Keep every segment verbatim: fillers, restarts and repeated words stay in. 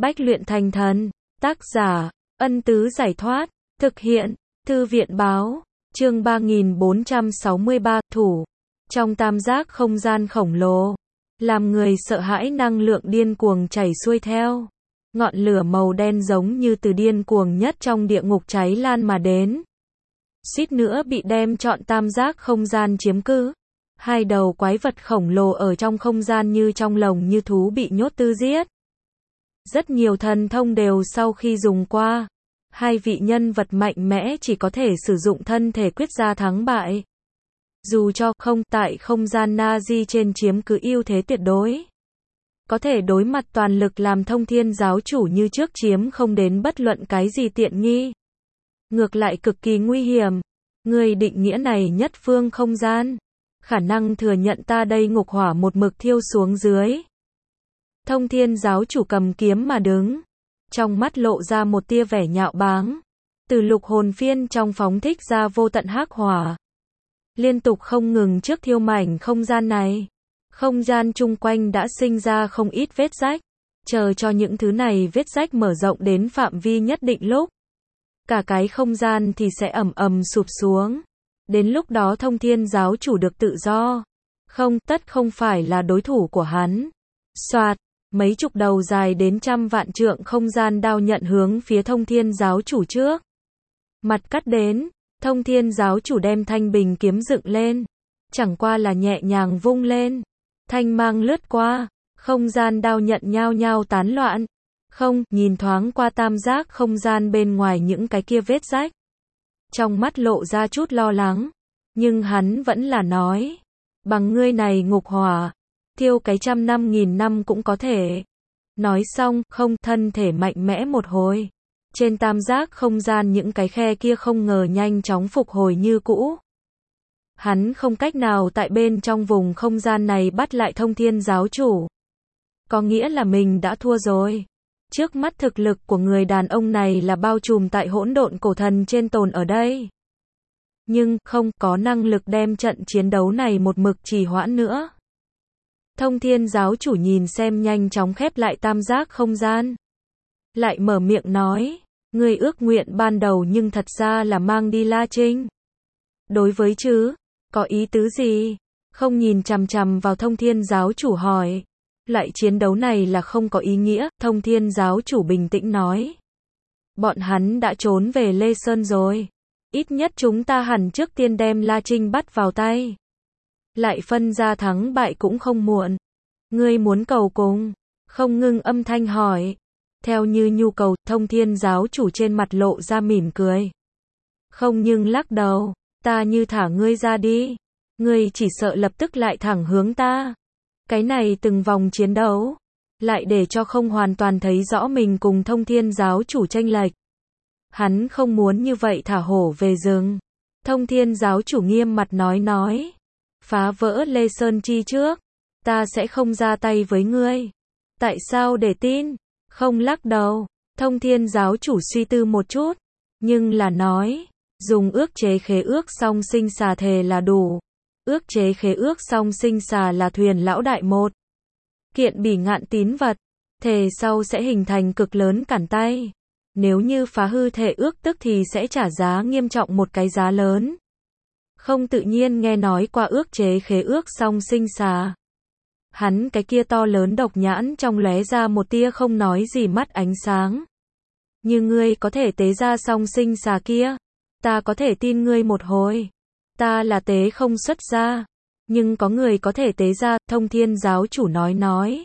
Bách luyện thành thần. Tác giả, Ân Tứ Giải Thoát. Thực hiện, Thư viện Báo. Chương ba nghìn bốn trăm sáu mươi ba, Thủ. Trong tam giác không gian khổng lồ, làm người sợ hãi năng lượng điên cuồng chảy xuôi theo. Ngọn lửa màu đen giống như từ điên cuồng nhất trong địa ngục cháy lan mà đến. Suýt nữa bị đem trọn tam giác không gian chiếm cứ. Hai đầu quái vật khổng lồ ở trong không gian như trong lồng như thú bị nhốt tư giết. Rất nhiều thần thông đều sau khi dùng qua, hai vị nhân vật mạnh mẽ chỉ có thể sử dụng thân thể quyết ra thắng bại. Dù cho không tại không gian Nazi trên chiếm cứ ưu thế tuyệt đối, có thể đối mặt toàn lực làm thông thiên giáo chủ như trước chiếm không đến bất luận cái gì tiện nghi. Ngược lại cực kỳ nguy hiểm. Người định nghĩa này nhất phương không gian, khả năng thừa nhận ta đây ngục hỏa một mực thiêu xuống dưới. Thông thiên giáo chủ cầm kiếm mà đứng, trong mắt lộ ra một tia vẻ nhạo báng. Từ lục hồn phiên trong phóng thích ra vô tận hắc hỏa, liên tục không ngừng trước thiêu mảnh không gian này. Không gian chung quanh đã sinh ra không ít vết rách, chờ cho những thứ này vết rách mở rộng đến phạm vi nhất định lúc, cả cái không gian thì sẽ ầm ầm sụp xuống. Đến lúc đó thông thiên giáo chủ được tự do, không tất không phải là đối thủ của hắn. Soạt, mấy chục đầu dài đến trăm vạn trượng không gian đao nhận hướng phía thông thiên giáo chủ trước. Mặt cắt đến, thông thiên giáo chủ đem thanh bình kiếm dựng lên, chẳng qua là nhẹ nhàng vung lên. Thanh mang lướt qua, không gian đao nhận nhao nhao tán loạn. Không, nhìn thoáng qua tam giác không gian bên ngoài những cái kia vết rách, trong mắt lộ ra chút lo lắng, nhưng hắn vẫn là nói, bằng ngươi này ngục hỏa, thiêu cái trăm năm nghìn năm cũng có thể. Nói xong, không, thân thể mạnh mẽ một hồi. Trên tam giác không gian những cái khe kia không ngờ nhanh chóng phục hồi như cũ. Hắn không cách nào tại bên trong vùng không gian này bắt lại thông thiên giáo chủ. Có nghĩa là mình đã thua rồi. Trước mắt thực lực của người đàn ông này là bao trùm tại hỗn độn cổ thần trên tồn ở đây. Nhưng, không có năng lực đem trận chiến đấu này một mực trì hoãn nữa. Thông thiên giáo chủ nhìn xem nhanh chóng khép lại tam giác không gian. Lại mở miệng nói, ngươi ước nguyện ban đầu nhưng thật ra là mang đi La Trinh. Đối với chứ, có ý tứ gì? Không nhìn chằm chằm vào thông thiên giáo chủ hỏi. Loại chiến đấu này là không có ý nghĩa, thông thiên giáo chủ bình tĩnh nói. Bọn hắn đã trốn về Lê Sơn rồi. Ít nhất chúng ta hẳn trước tiên đem La Trinh bắt vào tay. Lại phân ra thắng bại cũng không muộn. Ngươi muốn cầu cùng? Không ngưng âm thanh hỏi. Theo như nhu cầu, thông thiên giáo chủ trên mặt lộ ra mỉm cười. Không nhưng lắc đầu, ta như thả ngươi ra đi. Ngươi chỉ sợ lập tức lại thẳng hướng ta. Cái này từng vòng chiến đấu, lại để cho không hoàn toàn thấy rõ mình cùng thông thiên giáo chủ chênh lệch. Hắn không muốn như vậy thả hổ về rừng. Thông thiên giáo chủ nghiêm mặt nói nói. Phá vỡ Lê Sơn chi trước, ta sẽ không ra tay với ngươi. Tại sao để tin? Không lắc đầu. Thông thiên giáo chủ suy tư một chút, nhưng là nói, dùng ước chế khế ước song sinh xà thề là đủ. Ước chế khế ước song sinh xà là thuyền lão đại một kiện bỉ ngạn tín vật, thề sau sẽ hình thành cực lớn cản tay. Nếu như phá hư thề ước tức thì sẽ trả giá nghiêm trọng một cái giá lớn. Không tự nhiên nghe nói qua ước chế khế ước song sinh xà. Hắn cái kia to lớn độc nhãn trong lóe ra một tia không nói gì mắt ánh sáng. Như ngươi có thể tế ra song sinh xà kia, ta có thể tin ngươi một hồi. Ta là tế không xuất ra, nhưng có người có thể tế ra, thông thiên giáo chủ nói nói.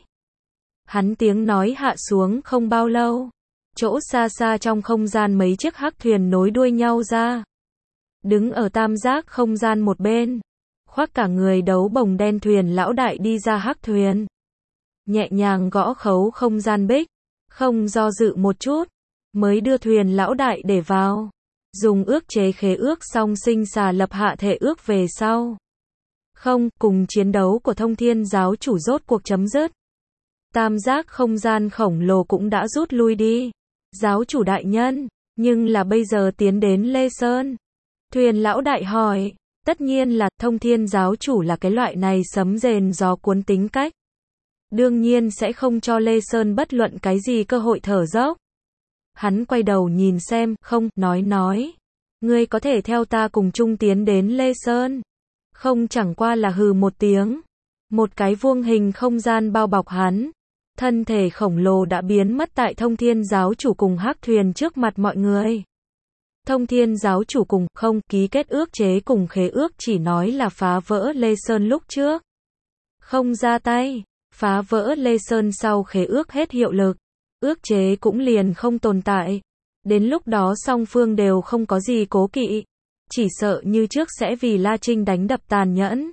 Hắn tiếng nói hạ xuống không bao lâu. Chỗ xa xa trong không gian mấy chiếc hắc thuyền nối đuôi nhau ra. Đứng ở tam giác không gian một bên, khoác cả người đấu bồng đen thuyền lão đại đi ra hắc thuyền. Nhẹ nhàng gõ khấu không gian bích, không do dự một chút, mới đưa thuyền lão đại để vào. Dùng ước chế khế ước song sinh xà lập hạ thể ước về sau. Không, cùng chiến đấu của thông thiên giáo chủ rốt cuộc chấm dứt. Tam giác không gian khổng lồ cũng đã rút lui đi. Giáo chủ đại nhân, nhưng là bây giờ tiến đến Lê Sơn. Thuyền lão đại hỏi, tất nhiên là thông thiên giáo chủ là cái loại này sấm rền gió cuốn tính cách. đương nhiên sẽ không cho Lê Sơn bất luận cái gì cơ hội thở dốc. Hắn quay đầu nhìn xem, không, nói nói. Ngươi có thể theo ta cùng chung tiến đến Lê Sơn. Không, chẳng qua là hừ một tiếng. Một cái vuông hình không gian bao bọc hắn. Thân thể khổng lồ đã biến mất tại Thông Thiên giáo chủ cùng Hắc Thuyền trước mặt mọi người. Thông Thiên giáo chủ cùng không ký kết ước chế cùng khế ước chỉ nói là phá vỡ Lê Sơn lúc trước. Không ra tay, phá vỡ Lê Sơn sau khế ước hết hiệu lực. Ước chế cũng liền không tồn tại. Đến lúc đó song phương đều không có gì cố kỵ. Chỉ sợ như trước sẽ vì La Trinh đánh đập tàn nhẫn.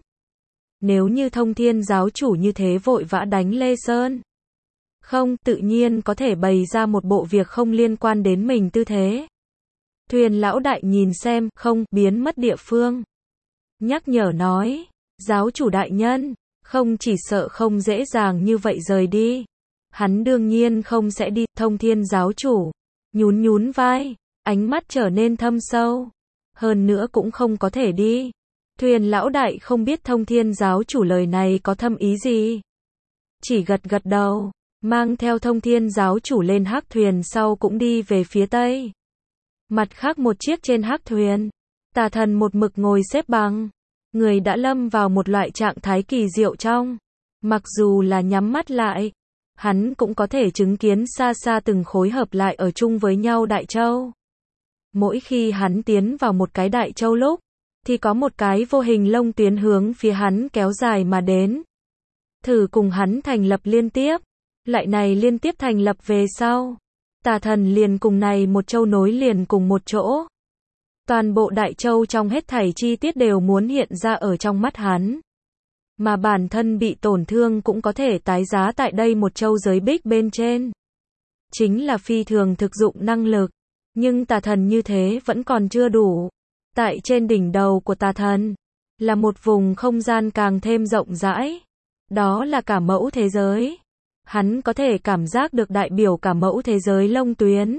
Nếu như Thông Thiên giáo chủ như thế vội vã đánh Lê Sơn. Không, tự nhiên có thể bày ra một bộ việc không liên quan đến mình tư thế. Thuyền lão đại nhìn xem, không, biến mất địa phương. Nhắc nhở nói, giáo chủ đại nhân, không chỉ sợ không dễ dàng như vậy rời đi. Hắn đương nhiên không sẽ đi, Thông Thiên giáo chủ. Nhún nhún vai, ánh mắt trở nên thâm sâu. Hơn nữa cũng không có thể đi. Thuyền lão đại không biết Thông Thiên giáo chủ lời này có thâm ý gì. Chỉ gật gật đầu, mang theo Thông Thiên giáo chủ lên Hắc Thuyền sau cũng đi về phía tây. Mặt khác một chiếc trên Hắc Thuyền, Tà Thần một mực ngồi xếp bằng. Người đã lâm vào một loại trạng thái kỳ diệu trong. Mặc dù là nhắm mắt lại, hắn cũng có thể chứng kiến xa xa từng khối hợp lại ở chung với nhau đại châu. Mỗi khi hắn tiến vào một cái đại châu lúc, thì có một cái vô hình lông tuyến hướng phía hắn kéo dài mà đến. Thử cùng hắn thành lập liên tiếp, lại này liên tiếp thành lập về sau. Tà Thần liền cùng này một châu nối liền cùng một chỗ. Toàn bộ đại châu trong hết thảy chi tiết đều muốn hiện ra ở trong mắt hắn. Mà bản thân bị tổn thương cũng có thể tái giá tại đây một châu giới bích bên trên. Chính là phi thường thực dụng năng lực. Nhưng Tà Thần như thế vẫn còn chưa đủ. Tại trên đỉnh đầu của Tà Thần, là một vùng không gian càng thêm rộng rãi. Đó là cả mẫu thế giới. Hắn có thể cảm giác được đại biểu cả mẫu thế giới lông tuyến.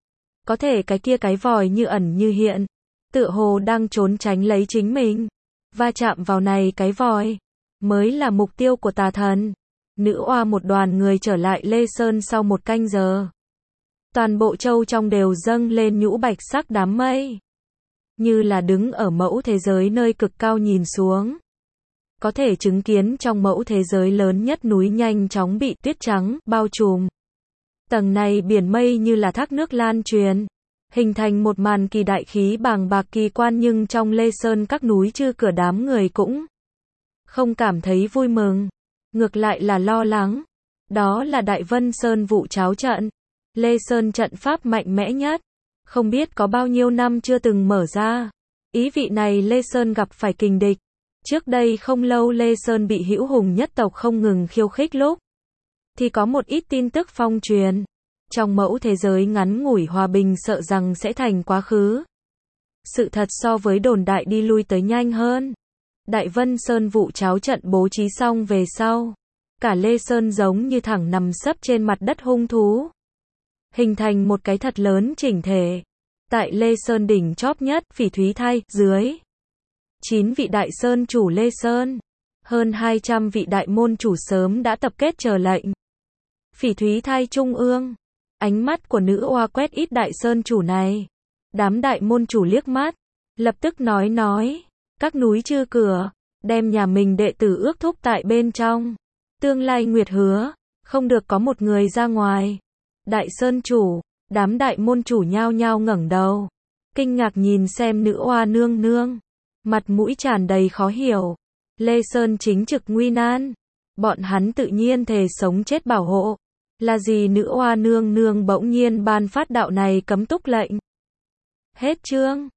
Có thể cái kia cái vòi như ẩn như hiện. Tựa hồ đang trốn tránh lấy chính mình. Va chạm vào này cái vòi. Mới là mục tiêu của Tà Thần. Nữ oa một đoàn người trở lại Lê Sơn sau một canh giờ. Toàn bộ châu trong đều dâng lên nhũ bạch sắc đám mây. Như là đứng ở mẫu thế giới nơi cực cao nhìn xuống. Có thể chứng kiến trong mẫu thế giới lớn nhất núi nhanh chóng bị tuyết trắng bao trùm. Tầng này biển mây như là thác nước lan truyền. Hình thành một màn kỳ đại khí bàng bạc kỳ quan, nhưng trong Lê Sơn các núi chư cửa đám người cũng không cảm thấy vui mừng. Ngược lại là lo lắng. Đó là Đại Vân Sơn vụ cháo trận. Lê Sơn trận pháp mạnh mẽ nhất. Không biết có bao nhiêu năm chưa từng mở ra. Ý vị này Lê Sơn gặp phải kình địch. Trước đây không lâu Lê Sơn bị hữu hùng nhất tộc không ngừng khiêu khích lúc. Thì có một ít tin tức phong truyền. Trong mẫu thế giới ngắn ngủi hòa bình sợ rằng sẽ thành quá khứ. Sự thật so với đồn đại đi lui tới nhanh hơn. Đại Vân Sơn vụ cháo trận bố trí xong về sau. Cả Lê Sơn giống như thẳng nằm sấp trên mặt đất hung thú. Hình thành một cái thật lớn chỉnh thể. Tại Lê Sơn đỉnh chóp nhất, Phỉ Thúy Thai, dưới. chín vị đại sơn chủ Lê Sơn. Hơn hai trăm vị đại môn chủ sớm đã tập kết chờ lệnh. Phỉ Thúy Thai trung ương. Ánh mắt của nữ oa quét ít đại sơn chủ này. Đám đại môn chủ liếc mắt. Lập tức nói nói. Các núi chư cửa. Đem nhà mình đệ tử ước thúc tại bên trong. Tương lai nguyệt hứa. Không được có một người ra ngoài. Đại sơn chủ. Đám đại môn chủ nhao nhao ngẩng đầu. Kinh ngạc nhìn xem nữ oa nương nương. Mặt mũi tràn đầy khó hiểu. Lê Sơn chính trực nguy nan. Bọn hắn tự nhiên thề sống chết bảo hộ. Là gì nữ oa nương nương bỗng nhiên ban phát đạo này cấm túc lệnh. Hết chương.